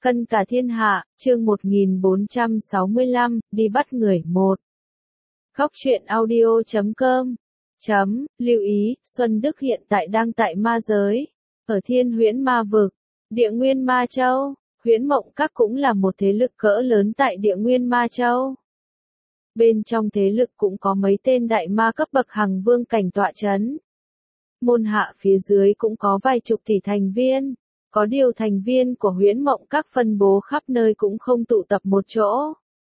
Cân cả thiên hạ, chương 1465, đi bắt người 1. Góc truyện audio.com. Lưu ý, Xuân Đức hiện tại đang tại ma giới, ở Thiên Huyễn Ma Vực, Địa Nguyên Ma Châu. Huyễn Mộng Các cũng là một thế lực cỡ lớn tại Địa Nguyên Ma Châu. Bên trong thế lực cũng có mấy tên đại ma cấp bậc hằng vương cảnh tọa chấn. Môn hạ phía dưới cũng có vài chục tỷ thành viên. Có điều thành viên của Huyễn Mộng Các phân bố khắp nơi cũng không tụ tập một chỗ.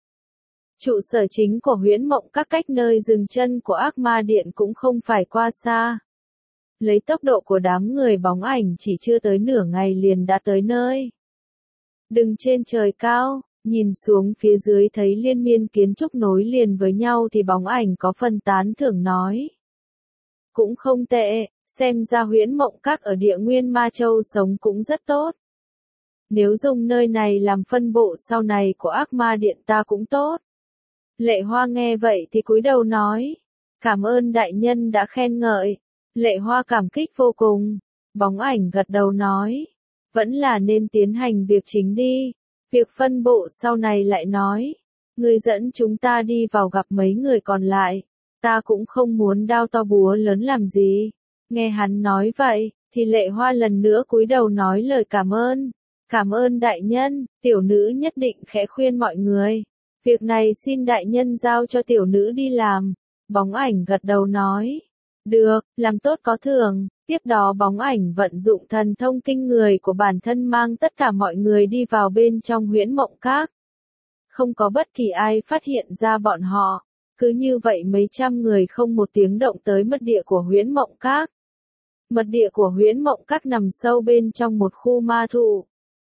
Trụ sở chính của Huyễn Mộng Các cách nơi dừng chân của Ác Ma Điện cũng không phải qua xa. Lấy tốc độ của đám người bóng ảnh chỉ chưa tới nửa ngày liền đã tới nơi. Đứng trên trời cao, nhìn xuống phía dưới thấy liên miên kiến trúc nối liền với nhau thì bóng ảnh có phần tán thưởng nói. Cũng không tệ, xem ra Huyễn Mộng Các ở Địa Nguyên Ma Châu sống cũng rất tốt. Nếu dùng nơi này làm phân bộ sau này của Ác Ma Điện ta cũng tốt. Lệ Hoa nghe vậy thì cúi đầu nói. Cảm ơn đại nhân đã khen ngợi. Lệ Hoa cảm kích vô cùng. Bóng ảnh gật đầu nói. Vẫn là nên tiến hành việc chính đi. Việc phân bộ sau này lại nói. Ngươi dẫn chúng ta đi vào gặp mấy người còn lại. Ta cũng không muốn đao to búa lớn làm gì. Nghe hắn nói vậy, thì Lệ Hoa lần nữa cúi đầu nói lời cảm ơn. Cảm ơn đại nhân, tiểu nữ nhất định khẽ khuyên mọi người. Việc này xin đại nhân giao cho tiểu nữ đi làm. Bóng ảnh gật đầu nói. Được, làm tốt có thưởng. Tiếp đó bóng ảnh vận dụng thần thông kinh người của bản thân mang tất cả mọi người đi vào bên trong Huyễn Mộng Các. Không có bất kỳ ai phát hiện ra bọn họ. Cứ như vậy mấy trăm người không một tiếng động tới mật địa của Huyễn Mộng Các. Mật địa của Huyễn Mộng Các nằm sâu bên trong một khu ma thụ.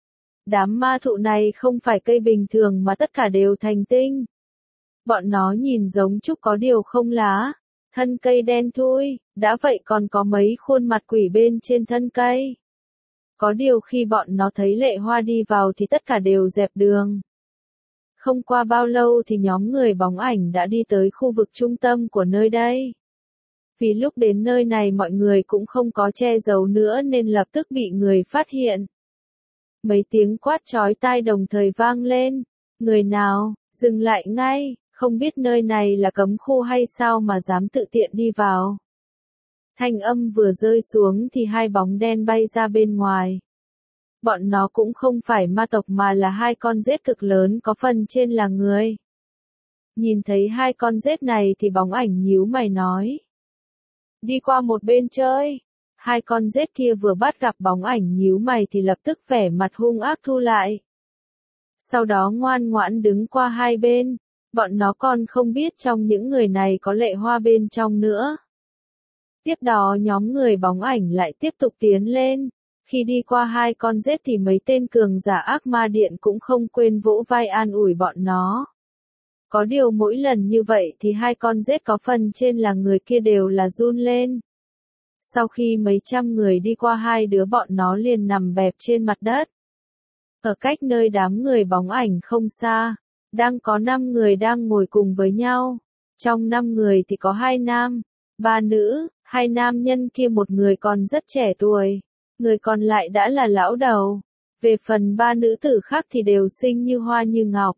Đám ma thụ này không phải cây bình thường mà tất cả đều thành tinh. Bọn nó nhìn giống trúc có điều không lá, thân cây đen thui, đã vậy còn có mấy khuôn mặt quỷ bên trên thân cây. Có điều khi bọn nó thấy Lệ Hoa đi vào thì tất cả đều dẹp đường. Không qua bao lâu thì nhóm người bóng ảnh đã đi tới khu vực trung tâm của nơi đây. Vì lúc đến nơi này mọi người cũng không có che giấu nữa nên lập tức bị người phát hiện. Mấy tiếng quát chói tai đồng thời vang lên. Người nào, dừng lại ngay, không biết nơi này là cấm khu hay sao mà dám tự tiện đi vào. Thanh âm vừa rơi xuống thì hai bóng đen bay ra bên ngoài. Bọn nó cũng không phải ma tộc mà là hai con rết cực lớn có phần trên là người. Nhìn thấy hai con rết này thì bóng ảnh nhíu mày nói. Đi qua một bên chơi. Hai con rết kia vừa bắt gặp bóng ảnh nhíu mày thì lập tức vẻ mặt hung ác thu lại. Sau đó ngoan ngoãn đứng qua hai bên. Bọn nó còn không biết trong những người này có Lệ Hoa bên trong nữa. Tiếp đó nhóm người bóng ảnh lại tiếp tục tiến lên. Khi đi qua hai con rết thì mấy tên cường giả Ác Ma Điện cũng không quên vỗ vai an ủi bọn nó. Có điều mỗi lần như vậy thì hai con rết có phần trên là người kia đều là run lên. Sau khi mấy trăm người đi qua hai đứa bọn nó liền nằm bẹp trên mặt đất. Ở cách nơi đám người bóng ảnh không xa, đang có 5 người đang ngồi cùng với nhau. Trong 5 người thì có 2 nam, 3 nữ, 2 nam nhân kia một người còn rất trẻ tuổi, người còn lại đã là lão đầu. Về phần 3 nữ tử khác thì đều xinh như hoa như ngọc.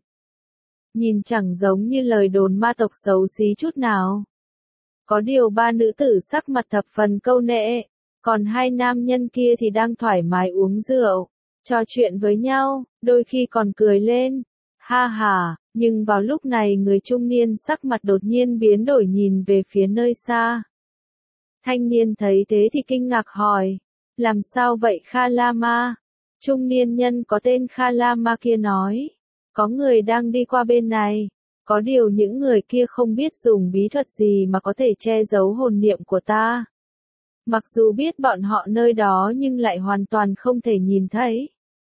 Nhìn chẳng giống như lời đồn ma tộc xấu xí chút nào. Có điều 3 nữ tử sắc mặt thập phần câu nệ, còn 2 nam nhân kia thì đang thoải mái uống rượu, trò chuyện với nhau, đôi khi còn cười lên. Ha ha, nhưng vào lúc này người trung niên sắc mặt đột nhiên biến đổi nhìn về phía nơi xa. Thanh niên thấy thế thì kinh ngạc hỏi, làm sao vậy Kha La Ma? Trung niên nhân có tên Kha La Ma kia nói, có người đang đi qua bên này. Có điều những người kia không biết dùng bí thuật gì mà có thể che giấu hồn niệm của ta. Mặc dù biết bọn họ nơi đó nhưng lại hoàn toàn không thể nhìn thấy.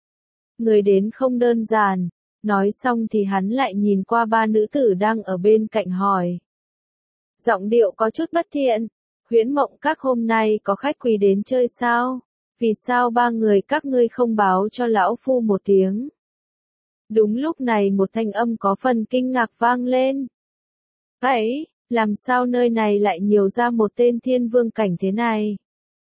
Người đến không đơn giản. Nói xong thì hắn lại nhìn qua 3 nữ tử đang ở bên cạnh hỏi. Giọng điệu có chút bất thiện. Huyễn Mộng Các hôm nay có khách quý đến chơi sao? Vì sao 3 người các ngươi không báo cho lão phu một tiếng? Đúng lúc này một thanh âm có phần kinh ngạc vang lên. Vậy, làm sao nơi này lại nhiều ra một tên thiên vương cảnh thế này?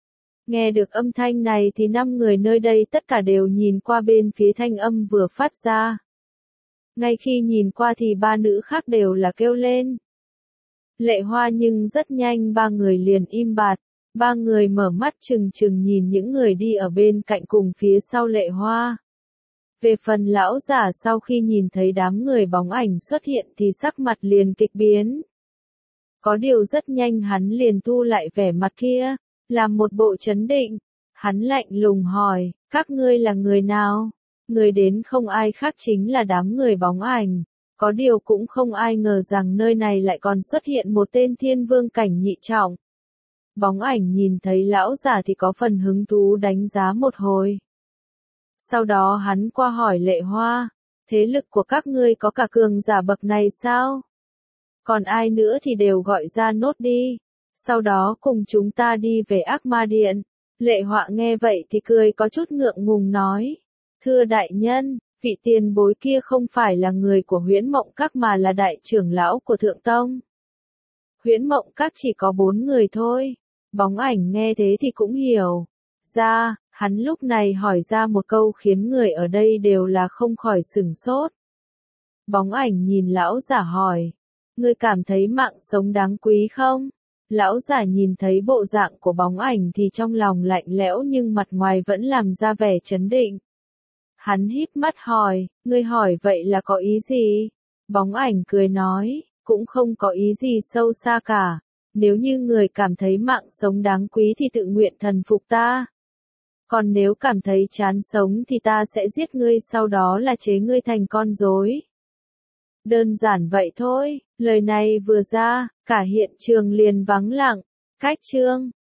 Nghe được âm thanh này thì 5 người nơi đây tất cả đều nhìn qua bên phía thanh âm vừa phát ra. Ngay khi nhìn qua thì 3 nữ khác đều là kêu lên. Lệ Hoa nhưng rất nhanh 3 người liền im bặt. 3 người mở mắt trừng trừng nhìn những người đi ở bên cạnh cùng phía sau Lệ Hoa. Về phần lão giả sau khi nhìn thấy đám người bóng ảnh xuất hiện thì sắc mặt liền kịch biến. Có điều rất nhanh hắn liền thu lại vẻ mặt kia, làm một bộ trấn định. Hắn lạnh lùng hỏi, các ngươi là người nào? Người đến không ai khác chính là đám người bóng ảnh. Có điều cũng không ai ngờ rằng nơi này lại còn xuất hiện một tên thiên vương cảnh nhị trọng. Bóng ảnh nhìn thấy lão giả thì có phần hứng thú đánh giá một hồi. Sau đó hắn qua hỏi Lệ Hoa, thế lực của các ngươi có cả cường giả bậc này sao? Còn ai nữa thì đều gọi ra nốt đi. Sau đó cùng chúng ta đi về Ác Ma Điện. Lệ Họa nghe vậy thì cười có chút ngượng ngùng nói. Thưa đại nhân, vị tiền bối kia không phải là người của Huyễn Mộng Các mà là đại trưởng lão của Thượng Tông. Huyễn Mộng Các chỉ có 4 người thôi. Bóng ảnh nghe thế thì cũng hiểu. Ra, hắn lúc này hỏi ra một câu khiến người ở đây đều là không khỏi sửng sốt. Bóng ảnh nhìn lão giả hỏi. Ngươi cảm thấy mạng sống đáng quý không? Lão giả nhìn thấy bộ dạng của bóng ảnh thì trong lòng lạnh lẽo nhưng mặt ngoài vẫn làm ra vẻ trấn định. Hắn híp mắt hỏi, ngươi hỏi vậy là có ý gì? Bóng ảnh cười nói, cũng không có ý gì sâu xa cả. Nếu như người cảm thấy mạng sống đáng quý thì tự nguyện thần phục ta. Còn nếu cảm thấy chán sống thì ta sẽ giết ngươi sau đó là chế ngươi thành con rối. Đơn giản vậy thôi, lời này vừa ra, cả hiện trường liền vắng lặng. Cách chương